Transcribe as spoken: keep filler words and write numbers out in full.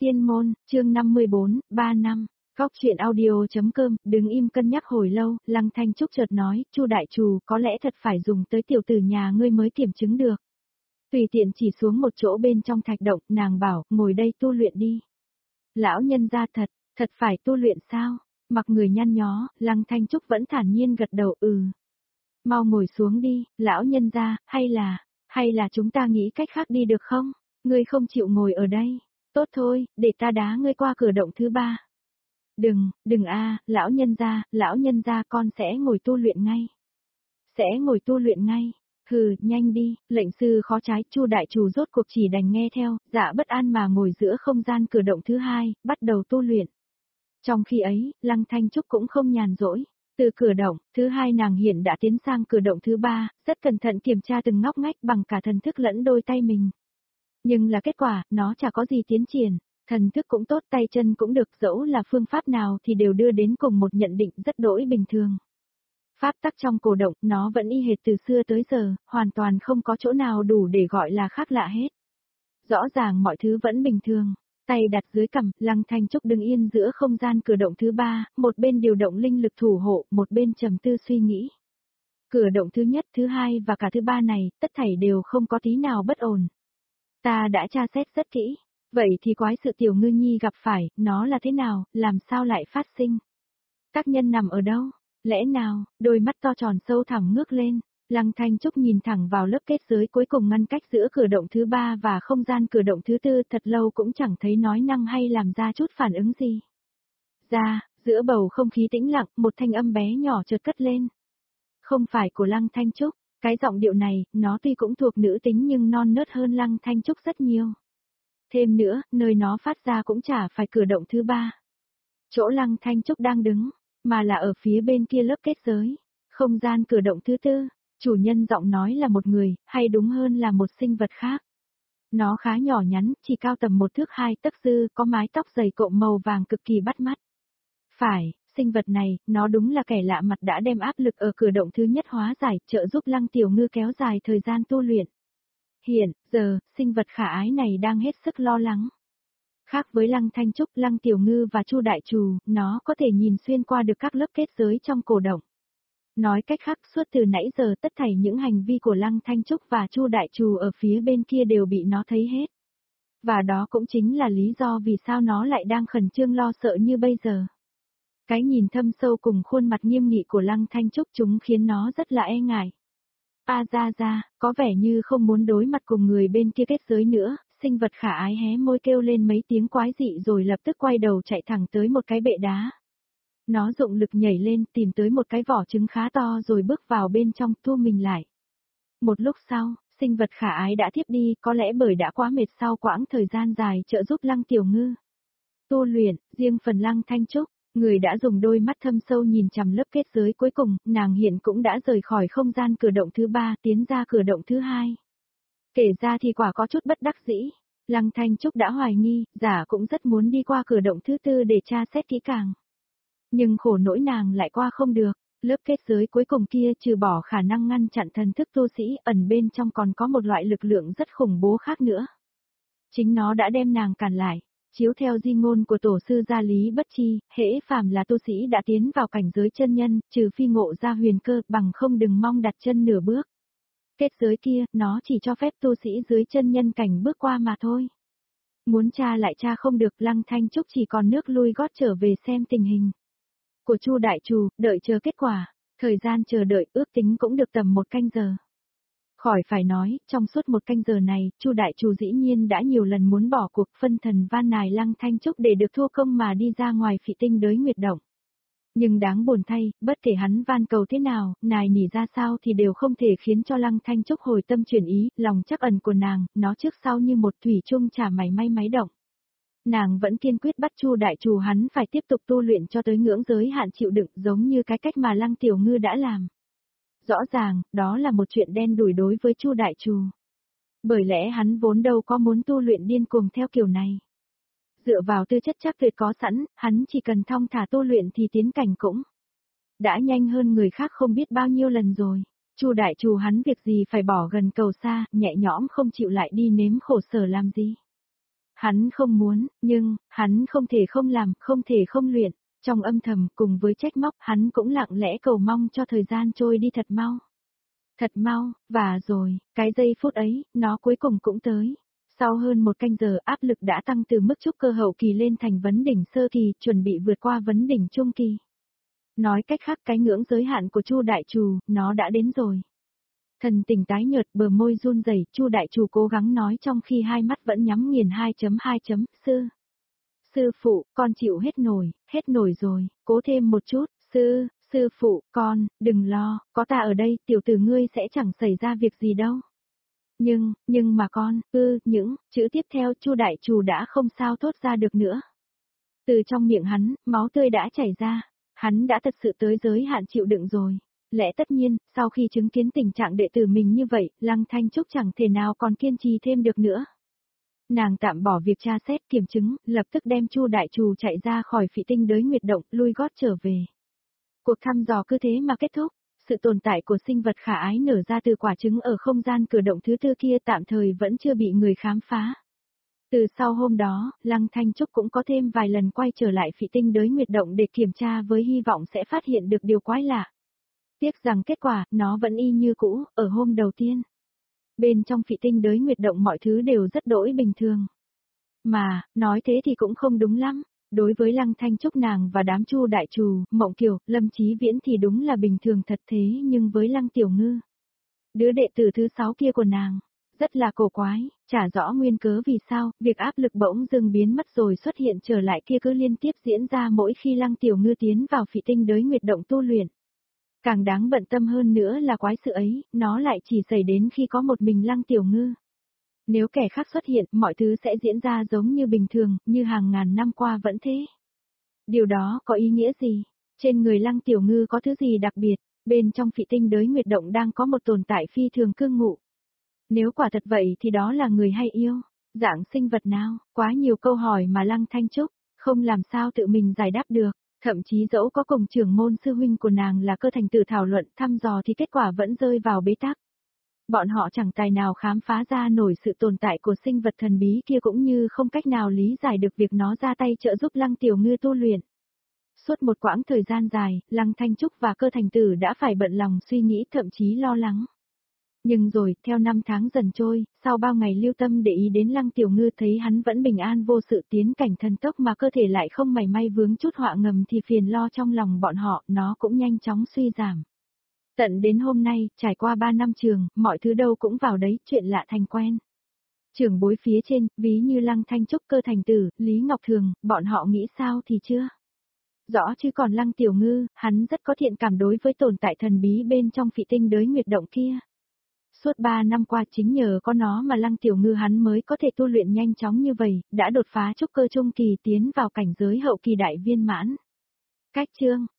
Tiên môn, chương năm mươi bốn, ba năm. Góc truyện audio.com, đứng im cân nhắc hồi lâu, Lăng Thanh Trúc chợt nói, Chu đại trù, có lẽ thật phải dùng tới tiểu tử nhà ngươi mới kiểm chứng được. Tùy tiện chỉ xuống một chỗ bên trong thạch động, nàng bảo, ngồi đây tu luyện đi. Lão nhân gia thật, thật phải tu luyện sao? Mặc người nhăn nhó, Lăng Thanh Trúc vẫn thản nhiên gật đầu, ừ. Mau ngồi xuống đi, lão nhân gia, hay là, hay là chúng ta nghĩ cách khác đi được không? Ngươi không chịu ngồi ở đây. Tốt thôi, để ta đá ngươi qua cửa động thứ ba. Đừng, đừng a, lão nhân gia, lão nhân gia con sẽ ngồi tu luyện ngay. Sẽ ngồi tu luyện ngay. Hừ, nhanh đi, lệnh sư khó trái, Chu đại trù rốt cuộc chỉ đành nghe theo, dạ bất an mà ngồi giữa không gian cửa động thứ hai, bắt đầu tu luyện. Trong khi ấy, Lăng Thanh Trúc cũng không nhàn rỗi. Từ cửa động thứ hai nàng hiện đã tiến sang cửa động thứ ba, rất cẩn thận kiểm tra từng ngóc ngách bằng cả thần thức lẫn đôi tay mình. Nhưng là kết quả, nó chả có gì tiến triển, thần thức cũng tốt, tay chân cũng được, dẫu là phương pháp nào thì đều đưa đến cùng một nhận định rất đỗi bình thường. Pháp tắc trong cổ động, nó vẫn y hệt từ xưa tới giờ, hoàn toàn không có chỗ nào đủ để gọi là khác lạ hết. Rõ ràng mọi thứ vẫn bình thường. Tay đặt dưới cằm, Lăng Thanh Trúc đứng yên giữa không gian cửa động thứ ba, một bên điều động linh lực thủ hộ, một bên trầm tư suy nghĩ. Cửa động thứ nhất, thứ hai và cả thứ ba này, tất thảy đều không có tí nào bất ổn. Ta đã tra xét rất kỹ. Vậy thì quái sự tiểu ngư nhi gặp phải, nó là thế nào, làm sao lại phát sinh? Tác nhân nằm ở đâu? Lẽ nào, đôi mắt to tròn sâu thẳm ngước lên, Lăng Thanh Trúc nhìn thẳng vào lớp kết giới cuối cùng ngăn cách giữa cửa động thứ ba và không gian cửa động thứ tư, thật lâu cũng chẳng thấy nói năng hay làm ra chút phản ứng gì. Ra, giữa bầu không khí tĩnh lặng, một thanh âm bé nhỏ chợt cất lên. Không phải của Lăng Thanh Trúc, cái giọng điệu này, nó tuy cũng thuộc nữ tính nhưng non nớt hơn Lăng Thanh Trúc rất nhiều. Thêm nữa, nơi nó phát ra cũng chả phải cửa động thứ ba. Chỗ Lăng Thanh Trúc đang đứng, mà là ở phía bên kia lớp kết giới, không gian cửa động thứ tư. Chủ nhân giọng nói là một người, hay đúng hơn là một sinh vật khác. Nó khá nhỏ nhắn, chỉ cao tầm một thước hai tấc dư, có mái tóc dày cộm màu vàng cực kỳ bắt mắt. Phải, sinh vật này, nó đúng là kẻ lạ mặt đã đem áp lực ở cửa động thứ nhất hóa giải, trợ giúp Lăng Tiểu Ngư kéo dài thời gian tu luyện. Hiện, giờ, sinh vật khả ái này đang hết sức lo lắng. Khác với Lăng Thanh Trúc, Lăng Tiểu Ngư và Chu đại trù, nó có thể nhìn xuyên qua được các lớp kết giới trong cổ động. Nói cách khác, suốt từ nãy giờ tất thảy những hành vi của Lăng Thanh Trúc và Chu đại trù ở phía bên kia đều bị nó thấy hết. Và đó cũng chính là lý do vì sao nó lại đang khẩn trương lo sợ như bây giờ. Cái nhìn thâm sâu cùng khuôn mặt nghiêm nghị của Lăng Thanh Trúc chúng khiến nó rất là e ngại. A ra ra, có vẻ như không muốn đối mặt cùng người bên kia kết giới nữa, sinh vật khả ái hé môi kêu lên mấy tiếng quái dị rồi lập tức quay đầu chạy thẳng tới một cái bệ đá. Nó dụng lực nhảy lên, tìm tới một cái vỏ trứng khá to rồi bước vào bên trong, thu mình lại. Một lúc sau, sinh vật khả ái đã thiếp đi, có lẽ bởi đã quá mệt sau quãng thời gian dài trợ giúp Lăng Tiểu Ngư tu luyện. Riêng phần Lăng Thanh Trúc, người đã dùng đôi mắt thâm sâu nhìn chằm lớp kết giới cuối cùng, nàng hiện cũng đã rời khỏi không gian cửa động thứ ba, tiến ra cửa động thứ hai. Kể ra thì quả có chút bất đắc dĩ. Lăng Thanh Trúc đã hoài nghi, giả cũng rất muốn đi qua cửa động thứ tư để tra xét kỹ càng. Nhưng khổ nỗi nàng lại qua không được, lớp kết giới cuối cùng kia trừ bỏ khả năng ngăn chặn thần thức tu sĩ, ẩn bên trong còn có một loại lực lượng rất khủng bố khác nữa. Chính nó đã đem nàng cản lại, chiếu theo di ngôn của tổ sư Gia Lý Bất Chi, hễ phàm là tu sĩ đã tiến vào cảnh giới chân nhân, trừ phi ngộ ra huyền cơ, bằng không đừng mong đặt chân nửa bước. Kết giới kia, nó chỉ cho phép tu sĩ dưới chân nhân cảnh bước qua mà thôi. Muốn tra lại tra không được, Lăng Thanh Trúc chỉ còn nước lui gót trở về xem tình hình của Chu đại trù, đợi chờ kết quả. Thời gian chờ đợi ước tính cũng được tầm một canh giờ. Khỏi phải nói, trong suốt một canh giờ này, Chu đại trù dĩ nhiên đã nhiều lần muốn bỏ cuộc, phân thần van nài Lăng Thanh Trúc để được thua công mà đi ra ngoài phị tinh đới nguyệt động. Nhưng đáng buồn thay, bất kể hắn van cầu thế nào, nài nỉ ra sao thì đều không thể khiến cho Lăng Thanh Trúc hồi tâm chuyển ý, lòng trắc ẩn của nàng, nó trước sau như một thủy chung chả mảy may máy động. Nàng vẫn kiên quyết bắt Chu đại trù hắn phải tiếp tục tu luyện cho tới ngưỡng giới hạn chịu đựng, giống như cái cách mà Lăng Tiểu Ngư đã làm. Rõ ràng, đó là một chuyện đen đủi đối với Chu đại trù. Bởi lẽ hắn vốn đâu có muốn tu luyện điên cuồng theo kiểu này. Dựa vào tư chất chắc tuyệt có sẵn, hắn chỉ cần thong thả tu luyện thì tiến cảnh cũng đã nhanh hơn người khác không biết bao nhiêu lần rồi. Chu đại trù hắn việc gì phải bỏ gần cầu xa, nhẹ nhõm không chịu lại đi nếm khổ sở làm gì. Hắn không muốn, nhưng, hắn không thể không làm, không thể không luyện. Trong âm thầm cùng với trách móc hắn cũng lặng lẽ cầu mong cho thời gian trôi đi thật mau. Thật mau, và rồi, cái giây phút ấy, nó cuối cùng cũng tới. Sau hơn một canh giờ áp lực đã tăng từ mức trúc cơ hậu kỳ lên thành vấn đỉnh sơ kỳ, chuẩn bị vượt qua vấn đỉnh trung kỳ. Nói cách khác cái ngưỡng giới hạn của Chu đại trù, nó đã đến rồi. Thần tình tái nhợt, bờ môi run rẩy, Chu đại trù cố gắng nói trong khi hai mắt vẫn nhắm nghiền hai chấm hai chấm, sư. Sư phụ, con chịu hết nổi, hết nổi rồi, cố thêm một chút, sư, sư phụ, con, đừng lo, có ta ở đây, tiểu tử ngươi sẽ chẳng xảy ra việc gì đâu. Nhưng, nhưng mà con, ư, những, chữ tiếp theo Chu đại trù đã không sao thốt ra được nữa. Từ trong miệng hắn, máu tươi đã chảy ra, hắn đã thật sự tới giới hạn chịu đựng rồi. Lẽ tất nhiên, sau khi chứng kiến tình trạng đệ tử mình như vậy, Lăng Thanh Trúc chẳng thể nào còn kiên trì thêm được nữa. Nàng tạm bỏ việc tra xét kiểm chứng, lập tức đem Chu đại trù chạy ra khỏi Phỉ Tinh Đới Nguyệt Động, lui gót trở về. Cuộc thăm dò cứ thế mà kết thúc, sự tồn tại của sinh vật khả ái nở ra từ quả trứng ở không gian cửa động thứ tư kia tạm thời vẫn chưa bị người khám phá. Từ sau hôm đó, Lăng Thanh Trúc cũng có thêm vài lần quay trở lại Phỉ Tinh Đới Nguyệt Động để kiểm tra với hy vọng sẽ phát hiện được điều quái lạ. Tiếc rằng kết quả, nó vẫn y như cũ, ở hôm đầu tiên. Bên trong Phỉ Tinh Đới Nguyệt Động mọi thứ đều rất đỗi bình thường. Mà, nói thế thì cũng không đúng lắm. Đối với Lăng Thanh Trúc nàng và đám Chu đại trù, Mộng Kiều, Lâm Chí Viễn thì đúng là bình thường thật thế nhưng với Lăng Tiểu Ngư, đứa đệ tử thứ sáu kia của nàng, rất là cổ quái, chả rõ nguyên cớ vì sao, việc áp lực bỗng dưng biến mất rồi xuất hiện trở lại kia cứ liên tiếp diễn ra mỗi khi Lăng Tiểu Ngư tiến vào Phỉ Tinh Đới Nguyệt Động tu luyện. Càng đáng bận tâm hơn nữa là quái sự ấy, nó lại chỉ xảy đến khi có một mình Lăng Tiểu Ngư. Nếu kẻ khác xuất hiện, mọi thứ sẽ diễn ra giống như bình thường, như hàng ngàn năm qua vẫn thế. Điều đó có ý nghĩa gì? Trên người Lăng Tiểu Ngư có thứ gì đặc biệt? Bên trong Phỉ Tinh Đới Nguyệt Động đang có một tồn tại phi thường cư ngụ. Nếu quả thật vậy thì đó là người hay yêu? Dạng sinh vật nào? Quá nhiều câu hỏi mà Lăng Thanh Trúc không làm sao tự mình giải đáp được. Thậm chí dẫu có cùng trưởng môn sư huynh của nàng là Cơ Thành Tử thảo luận thăm dò thì kết quả vẫn rơi vào bế tắc. Bọn họ chẳng tài nào khám phá ra nổi sự tồn tại của sinh vật thần bí kia cũng như không cách nào lý giải được việc nó ra tay trợ giúp Lăng Tiểu Ngư tu luyện. Suốt một quãng thời gian dài, Lăng Thanh Trúc và Cơ Thành Tử đã phải bận lòng suy nghĩ thậm chí lo lắng. Nhưng rồi, theo năm tháng dần trôi, sau bao ngày lưu tâm để ý đến Lăng Tiểu Ngư thấy hắn vẫn bình an vô sự tiến cảnh thần tốc mà cơ thể lại không mảy may vướng chút họa ngầm thì phiền lo trong lòng bọn họ, nó cũng nhanh chóng suy giảm. Tận đến hôm nay, trải qua ba năm trường, mọi thứ đâu cũng vào đấy, chuyện lạ thành quen. Trưởng bối phía trên, ví như Lăng Thanh Trúc, Cơ Thành Tử, Lý Ngọc Thường, bọn họ nghĩ sao thì chưa? Rõ chứ còn Lăng Tiểu Ngư, hắn rất có thiện cảm đối với tồn tại thần bí bên trong Phỉ Tinh Đới Nguyệt Động kia. Suốt ba năm qua chính nhờ có nó mà Lăng Tiểu Ngư hắn mới có thể tu luyện nhanh chóng như vậy, đã đột phá trúc cơ trung kỳ tiến vào cảnh giới hậu kỳ đại viên mãn. Cách chương